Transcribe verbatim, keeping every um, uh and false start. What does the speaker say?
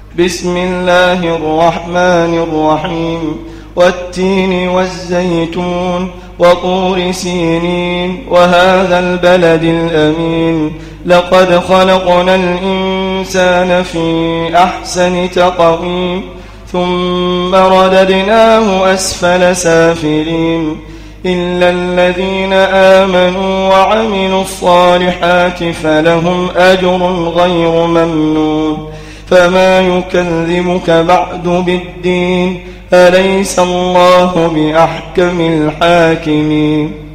بسم الله الرحمن الرحيم والتين والزيتون وطور سينين وهذا البلد الأمين لقد خلقنا الإنسان في أحسن تقويم ثم رددناه أسفل سافلين إلا الذين آمنوا وعملوا الصالحات فلهم أجر غير ممنون فما يكذبك بعد بالدين أليس الله بأحكم الحاكمين